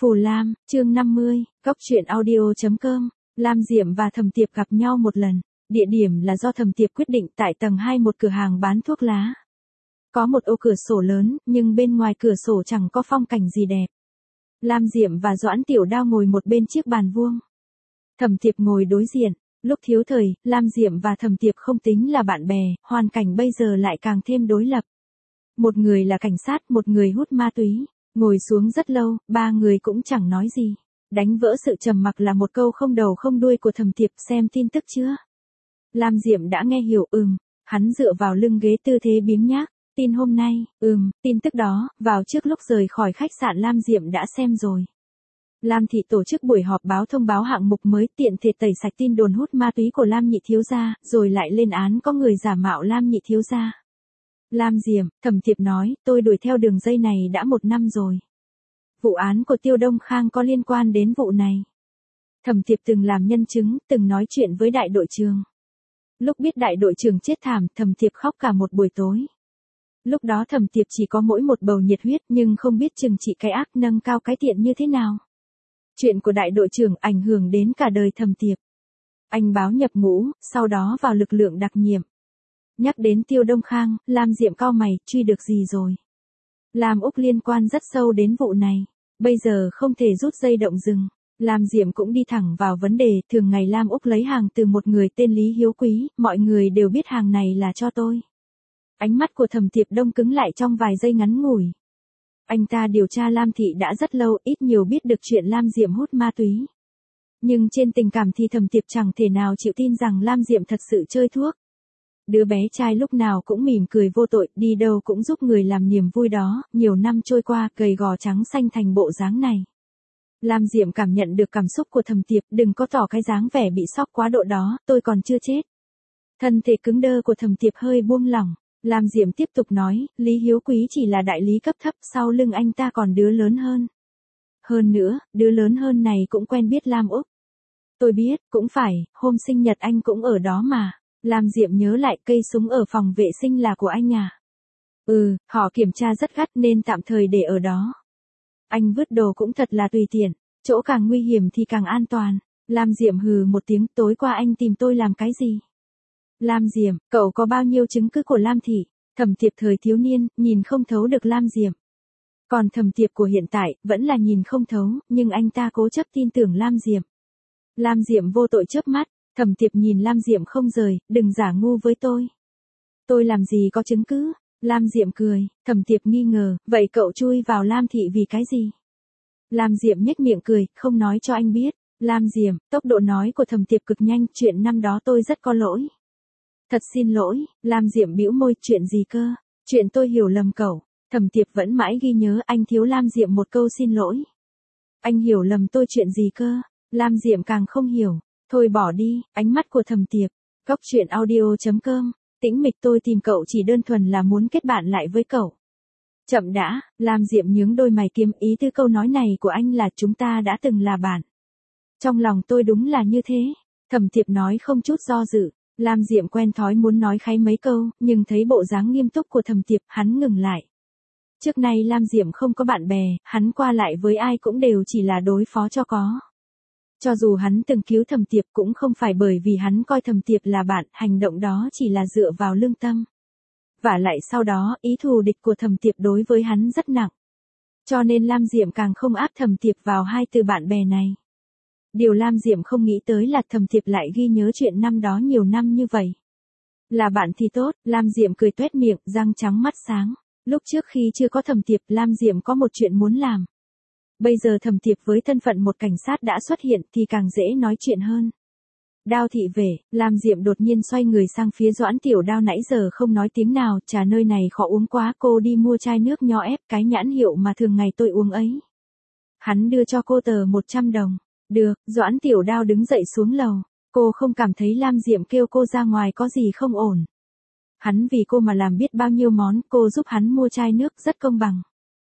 Phù Lam, chương 50, Cốc truyện audio.com. Lam Diệm và Thẩm Tiệp gặp nhau một lần. Địa điểm là do Thẩm Tiệp quyết định tại tầng 2 một cửa hàng bán thuốc lá. Có một ô cửa sổ lớn, nhưng bên ngoài cửa sổ chẳng có phong cảnh gì đẹp. Lam Diệm và Doãn Tiểu Đao ngồi một bên chiếc bàn vuông. Thẩm Tiệp ngồi đối diện. Lúc thiếu thời, Lam Diệm và Thẩm Tiệp không tính là bạn bè, hoàn cảnh bây giờ lại càng thêm đối lập. Một người là cảnh sát, một người hút ma túy. Ngồi xuống rất lâu, ba người cũng chẳng nói gì. Đánh vỡ sự trầm mặc là một câu không đầu không đuôi của Thẩm Tiệp, xem tin tức chưa? Lam Diệm đã nghe hiểu, Hắn dựa vào lưng ghế tư thế biếng nhác. Tin hôm nay, tin tức đó, vào trước lúc rời khỏi khách sạn Lam Diệm đã xem rồi. Lam thị tổ chức buổi họp báo thông báo hạng mục mới, tiện thể tẩy sạch tin đồn hút ma túy của Lam nhị thiếu gia, rồi lại lên án có người giả mạo Lam nhị thiếu gia. Lam Diệm, Thẩm Tiệp nói, tôi đuổi theo đường dây này đã 1 năm rồi. Vụ án của Tiêu Đông Khang có liên quan đến vụ này. Thẩm Tiệp từng làm nhân chứng, từng nói chuyện với đại đội trưởng. Lúc biết đại đội trưởng chết thảm, Thẩm Tiệp khóc cả một buổi tối. Lúc đó Thẩm Tiệp chỉ có mỗi một bầu nhiệt huyết, nhưng không biết trừng trị cái ác, nâng cao cái thiện như thế nào. Chuyện của đại đội trưởng ảnh hưởng đến cả đời Thẩm Tiệp. Anh báo nhập ngũ, sau đó vào lực lượng đặc nhiệm. Nhắc đến Tiêu Đông Khang, Lam Diệm cau mày, truy được gì rồi? Lam Úc liên quan rất sâu đến vụ này. Bây giờ không thể rút dây động rừng. Lam Diệm cũng đi thẳng vào vấn đề, thường ngày Lam Úc lấy hàng từ một người tên Lý Hiếu Quý, mọi người đều biết hàng này là cho tôi. Ánh mắt của Thẩm Tiệp đông cứng lại trong vài giây ngắn ngủi. Anh ta điều tra Lam thị đã rất lâu, ít nhiều biết được chuyện Lam Diệm hút ma túy. Nhưng trên tình cảm thì Thẩm Tiệp chẳng thể nào chịu tin rằng Lam Diệm thật sự chơi thuốc. Đứa bé trai lúc nào cũng mỉm cười vô tội, đi đâu cũng giúp người làm niềm vui đó, nhiều năm trôi qua, gầy gò trắng xanh thành bộ dáng này. Lam Diệm cảm nhận được cảm xúc của Thẩm Tiệp, đừng có tỏ cái dáng vẻ bị sốc quá độ đó, tôi còn chưa chết. Thân thể cứng đơ của Thẩm Tiệp hơi buông lỏng. Lam Diệm tiếp tục nói, Lý Hiếu Quý chỉ là đại lý cấp thấp, sau lưng anh ta còn đứa lớn hơn. Hơn nữa, đứa lớn hơn này cũng quen biết Lam Úc. Tôi biết, cũng phải, hôm sinh nhật anh cũng ở đó mà. Lam Diệm nhớ lại, cây súng ở phòng vệ sinh là của anh à? Họ kiểm tra rất gắt nên tạm thời để ở đó. Anh vứt đồ cũng thật là tùy tiện, chỗ càng nguy hiểm thì càng an toàn. Lam Diệm hừ một tiếng, tối qua anh tìm tôi làm cái gì? Lam Diệm, cậu có bao nhiêu chứng cứ của Lam thị? Thẩm Tiệp thời thiếu niên, nhìn không thấu được Lam Diệm. Còn Thẩm Tiệp của hiện tại, vẫn là nhìn không thấu, nhưng anh ta cố chấp tin tưởng Lam Diệm. Lam Diệm vô tội chớp mắt. Thẩm Tiệp nhìn Lam Diệm không rời, đừng giả ngu với tôi. Tôi làm gì có chứng cứ? Lam Diệm cười, Thẩm Tiệp nghi ngờ, vậy cậu chui vào Lam thị vì cái gì? Lam Diệm nhếch miệng cười, không nói cho anh biết. Lam Diệm, tốc độ nói của Thẩm Tiệp cực nhanh, chuyện năm đó tôi rất có lỗi. Thật xin lỗi. Lam Diệm bĩu môi, chuyện gì cơ? Chuyện tôi hiểu lầm cậu. Thẩm Tiệp vẫn mãi ghi nhớ, anh thiếu Lam Diệm một câu xin lỗi. Anh hiểu lầm tôi chuyện gì cơ? Lam Diệm càng không hiểu. Thôi bỏ đi, ánh mắt của Thẩm Tiệp. Cốc truyện audio.com. Tĩnh mịch, tôi tìm cậu chỉ đơn thuần là muốn kết bạn lại với cậu. Chậm đã, Lam Diệm nhướng đôi mày kiếm, ý tư câu nói này của anh là chúng ta đã từng là bạn. Trong lòng tôi đúng là như thế. Thẩm Tiệp nói không chút do dự. Lam Diệm quen thói muốn nói kháy mấy câu, nhưng thấy bộ dáng nghiêm túc của Thẩm Tiệp, hắn ngừng lại. Trước nay Lam Diệm không có bạn bè, hắn qua lại với ai cũng đều chỉ là đối phó cho có. Cho dù hắn từng cứu Thẩm Tiệp cũng không phải bởi vì hắn coi Thẩm Tiệp là bạn, hành động đó chỉ là dựa vào lương tâm. Vả lại sau đó, ý thù địch của Thẩm Tiệp đối với hắn rất nặng. Cho nên Lam Diệm càng không áp Thẩm Tiệp vào hai từ bạn bè này. Điều Lam Diệm không nghĩ tới là Thẩm Tiệp lại ghi nhớ chuyện năm đó nhiều năm như vậy. Là bạn thì tốt, Lam Diệm cười toét miệng, răng trắng mắt sáng. Lúc trước khi chưa có Thẩm Tiệp, Lam Diệm có một chuyện muốn làm. Bây giờ Thẩm Tiệp với thân phận một cảnh sát đã xuất hiện thì càng dễ nói chuyện hơn. Đao thị về, Lam Diệm đột nhiên xoay người sang phía Doãn Tiểu Đao, nãy giờ không nói tiếng nào, trà nơi này khó uống quá, cô đi mua chai nước nho ép, cái nhãn hiệu mà thường ngày tôi uống ấy. Hắn đưa cho cô tờ 100 đồng. Được, Doãn Tiểu Đao đứng dậy xuống lầu. Cô không cảm thấy Lam Diệm kêu cô ra ngoài có gì không ổn. Hắn vì cô mà làm biết bao nhiêu món, cô giúp hắn mua chai nước, rất công bằng.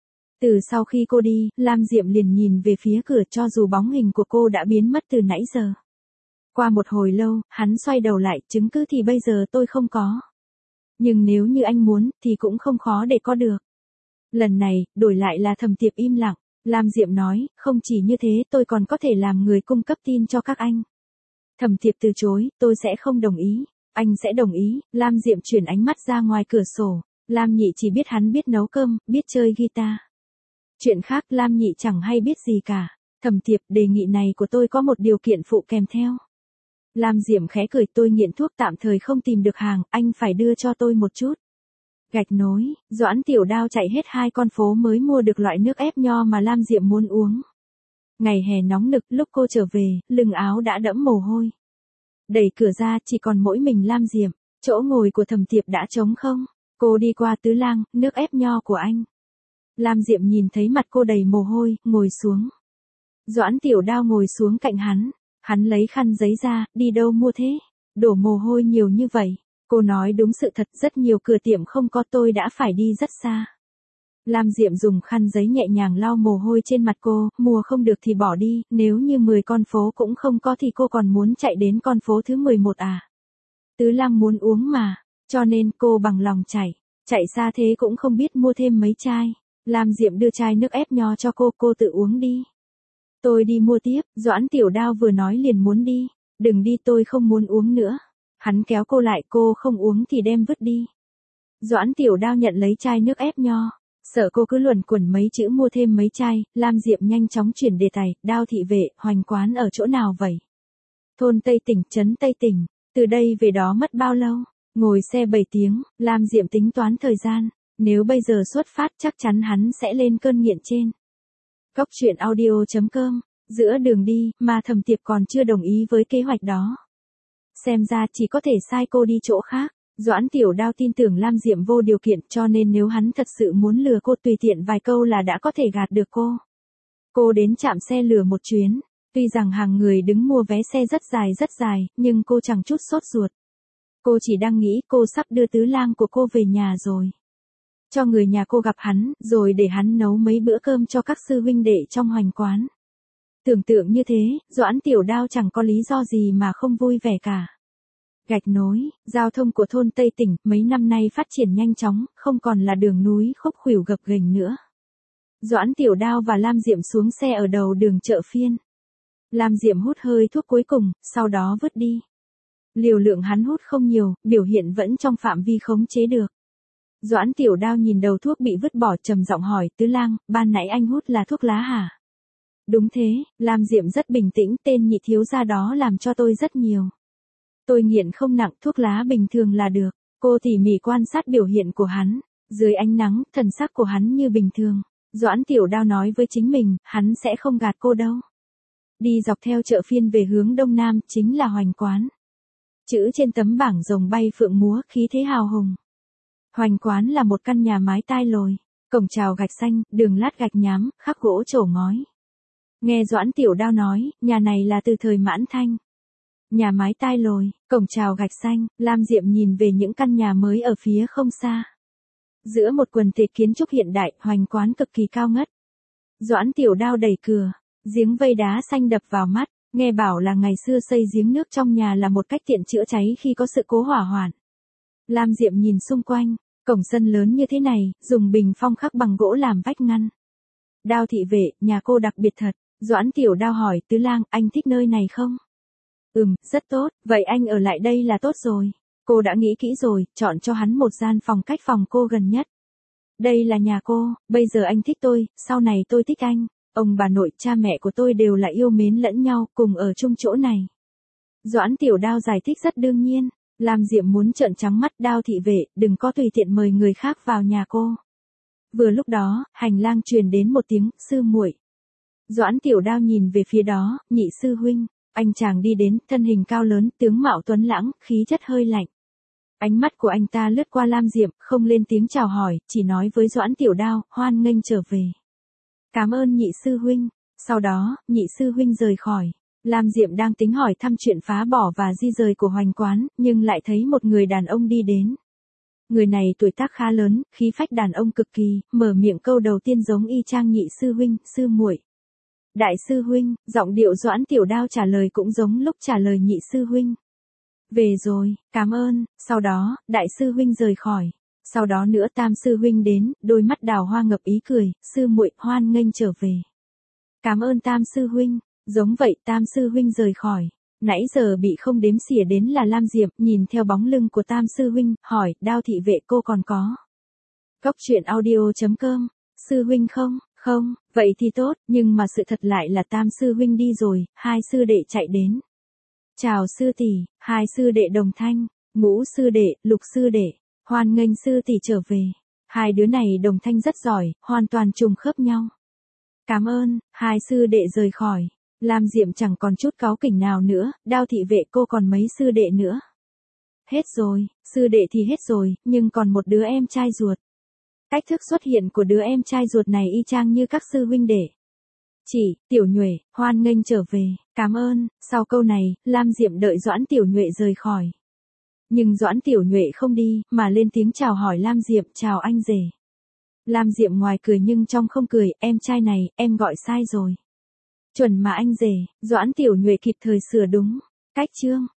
Từ sau khi cô đi, Lam Diệm liền nhìn về phía cửa, cho dù bóng hình của cô đã biến mất từ nãy giờ. Qua một hồi lâu, hắn xoay đầu lại, chứng cứ thì bây giờ tôi không có. Nhưng nếu như anh muốn, thì cũng không khó để có được. Lần này, đổi lại là Thẩm Tiệp im lặng. Lam Diệm nói, không chỉ như thế tôi còn có thể làm người cung cấp tin cho các anh. Thẩm Tiệp từ chối, tôi sẽ không đồng ý. Anh sẽ đồng ý. Lam Diệm chuyển ánh mắt ra ngoài cửa sổ. Lam Nhị chỉ biết hắn biết nấu cơm, biết chơi guitar. Chuyện khác Lam Nhị chẳng hay biết gì cả. Thẩm Tiệp, đề nghị này của tôi có một điều kiện phụ kèm theo. Lam Diệm khẽ cười, tôi nghiện thuốc tạm thời không tìm được hàng, anh phải đưa cho tôi một chút. Gạch nối, Doãn Tiểu Đao chạy hết 2 con phố mới mua được loại nước ép nho mà Lam Diệm muốn uống. Ngày hè nóng nực, lúc cô trở về, lưng áo đã đẫm mồ hôi. Đẩy cửa ra, chỉ còn mỗi mình Lam Diệm, chỗ ngồi của Thẩm Tiệp đã trống không. Cô đi qua Tứ Lang, nước ép nho của anh. Lam Diệm nhìn thấy mặt cô đầy mồ hôi, ngồi xuống. Doãn Tiểu Đao ngồi xuống cạnh hắn lấy khăn giấy ra, đi đâu mua thế? Đổ mồ hôi nhiều như vậy. Cô nói đúng sự thật, rất nhiều cửa tiệm không có, tôi đã phải đi rất xa. Lam Diệm dùng khăn giấy nhẹ nhàng lau mồ hôi trên mặt cô, mua không được thì bỏ đi, nếu như 10 con phố cũng không có thì cô còn muốn chạy đến con phố thứ 11 à? Tứ Lang muốn uống mà, cho nên cô bằng lòng chạy xa thế cũng không biết mua thêm mấy chai. Lam Diệm đưa chai nước ép nho cho cô tự uống đi. Tôi đi mua tiếp, Doãn Tiểu Đao vừa nói liền muốn đi. Đừng đi, tôi không muốn uống nữa. Hắn kéo cô lại, cô không uống thì đem vứt đi. Doãn Tiểu Đao nhận lấy chai nước ép nho. Sợ cô cứ luẩn quẩn mấy chữ mua thêm mấy chai, Lam Diệm nhanh chóng chuyển đề tài, Đao thị vệ, Hoành quán ở chỗ nào vậy? Thôn Tây Tỉnh, trấn Tây Tỉnh, từ đây về đó mất bao lâu? Ngồi xe 7 tiếng, Lam Diệm tính toán thời gian, nếu bây giờ xuất phát chắc chắn hắn sẽ lên cơn nghiện trên. Cóc truyện audio.com, giữa đường đi, mà Thẩm Tiệp còn chưa đồng ý với kế hoạch đó. Xem ra chỉ có thể sai cô đi chỗ khác. Doãn Tiểu Đao tin tưởng Lam Diệm vô điều kiện, cho nên nếu hắn thật sự muốn lừa cô tùy tiện vài câu là đã có thể gạt được cô. Cô đến trạm xe lửa một chuyến, tuy rằng hàng người đứng mua vé xe rất dài, nhưng cô chẳng chút sốt ruột. Cô chỉ đang nghĩ cô sắp đưa Tứ Lang của cô về nhà rồi. Cho người nhà cô gặp hắn, rồi để hắn nấu mấy bữa cơm cho các sư huynh đệ trong Hoành quán. Tưởng tượng như thế, Doãn Tiểu Đao chẳng có lý do gì mà không vui vẻ cả. Gạch nối, giao thông của thôn Tây Tỉnh mấy năm nay phát triển nhanh chóng, không còn là đường núi khúc khuỷu gập ghềnh nữa. Doãn Tiểu Đao và Lam Diệm xuống xe ở đầu đường chợ phiên. Lam Diệm hút hơi thuốc cuối cùng, sau đó vứt đi. Liều lượng hắn hút không nhiều, biểu hiện vẫn trong phạm vi khống chế được. Doãn Tiểu Đao nhìn đầu thuốc bị vứt bỏ trầm giọng hỏi, Tứ Lang, ban nãy anh hút là thuốc lá hả? Đúng thế, Lam Diệm rất bình tĩnh, tên nhị thiếu gia đó làm cho tôi rất nhiều. Tôi nghiện không nặng, thuốc lá bình thường là được. Cô tỉ mỉ quan sát biểu hiện của hắn. Dưới ánh nắng, thần sắc của hắn như bình thường. Doãn Tiểu Đao nói với chính mình, hắn sẽ không gạt cô đâu. Đi dọc theo chợ phiên về hướng đông nam, chính là Hoành quán. Chữ trên tấm bảng rồng bay phượng múa, khí thế hào hùng. Hoành quán là một căn nhà mái tai lồi, cổng chào gạch xanh, đường lát gạch nhám, khắc gỗ trổ ngói. Nghe Doãn Tiểu Đao nói, nhà này là từ thời Mãn Thanh. Nhà mái tai lồi, cổng chào gạch xanh, Lam Diệm nhìn về những căn nhà mới ở phía không xa. Giữa một quần thể kiến trúc hiện đại, Hoành quán cực kỳ cao ngất. Doãn Tiểu Đao đẩy cửa, giếng vây đá xanh đập vào mắt, nghe bảo là ngày xưa xây giếng nước trong nhà là một cách tiện chữa cháy khi có sự cố hỏa hoạn. Lam Diệm nhìn xung quanh, cổng sân lớn như thế này, dùng bình phong khắc bằng gỗ làm vách ngăn. Đao thị vệ, nhà cô đặc biệt thật. Doãn Tiểu Đao hỏi, Tứ Lang, anh thích nơi này không? Rất tốt, vậy anh ở lại đây là tốt rồi. Cô đã nghĩ kỹ rồi, chọn cho hắn một gian phòng cách phòng cô gần nhất. Đây là nhà cô, bây giờ anh thích tôi, sau này tôi thích anh. Ông bà nội, cha mẹ của tôi đều là yêu mến lẫn nhau, cùng ở chung chỗ này. Doãn Tiểu Đao giải thích rất đương nhiên. Lam Diệm muốn trợn trắng mắt, Đao thị vệ, đừng có tùy tiện mời người khác vào nhà cô. Vừa lúc đó, hành lang truyền đến một tiếng, sư muội. Doãn Tiểu Đao nhìn về phía đó, nhị sư huynh. Anh chàng đi đến, thân hình cao lớn, tướng mạo tuấn lãng, khí chất hơi lạnh. Ánh mắt của anh ta lướt qua Lam Diệm, không lên tiếng chào hỏi, chỉ nói với Doãn Tiểu Đao, hoan nghênh trở về. Cảm ơn nhị sư huynh. Sau đó, nhị sư huynh rời khỏi. Lam Diệm đang tính hỏi thăm chuyện phá bỏ và di rời của Hoành quán, nhưng lại thấy một người đàn ông đi đến. Người này tuổi tác khá lớn, khí phách đàn ông cực kỳ, mở miệng câu đầu tiên giống y chang nhị sư huynh, sư muội. Đại sư huynh, giọng điệu Doãn Tiểu Đao trả lời cũng giống lúc trả lời nhị sư huynh. Về rồi, cảm ơn. Sau đó, đại sư huynh rời khỏi. Sau đó nữa tam sư huynh đến, đôi mắt đào hoa ngập ý cười, sư muội, hoan nghênh trở về. Cảm ơn Tam sư huynh. Giống vậy Tam sư huynh rời khỏi. Nãy giờ bị không đếm xỉa đến là Lam Diệp, nhìn theo bóng lưng của Tam sư huynh, hỏi, Đao thị vệ cô còn có. Góc truyện audio.com, sư huynh không, không, vậy thì tốt, nhưng mà sự thật lại là Tam sư huynh đi rồi, hai sư đệ chạy đến. Chào sư tỷ, hai sư đệ đồng thanh, ngũ sư đệ, lục sư đệ, hoan nghênh sư tỷ trở về. Hai đứa này đồng thanh rất giỏi, hoàn toàn trùng khớp nhau. Cảm ơn, hai sư đệ rời khỏi. Lam Diệm chẳng còn chút cáu kỉnh nào nữa, Đao thị vệ cô còn mấy sư đệ nữa. Hết rồi, sư đệ thì hết rồi, nhưng còn một đứa em trai ruột. Cách thức xuất hiện của đứa em trai ruột này y chang như các sư huynh đệ. Chỉ, Tiểu Nhuệ, hoan nghênh trở về, cảm ơn. Sau câu này, Lam Diệm đợi Doãn Tiểu Nhuệ rời khỏi. Nhưng Doãn Tiểu Nhuệ không đi, mà lên tiếng chào hỏi Lam Diệm, chào anh rể. Lam Diệm ngoài cười nhưng trong không cười, em trai này, em gọi sai rồi. Chuẩn mà anh rể, Doãn Tiểu Nhuệ kịp thời sửa đúng. Cách chương.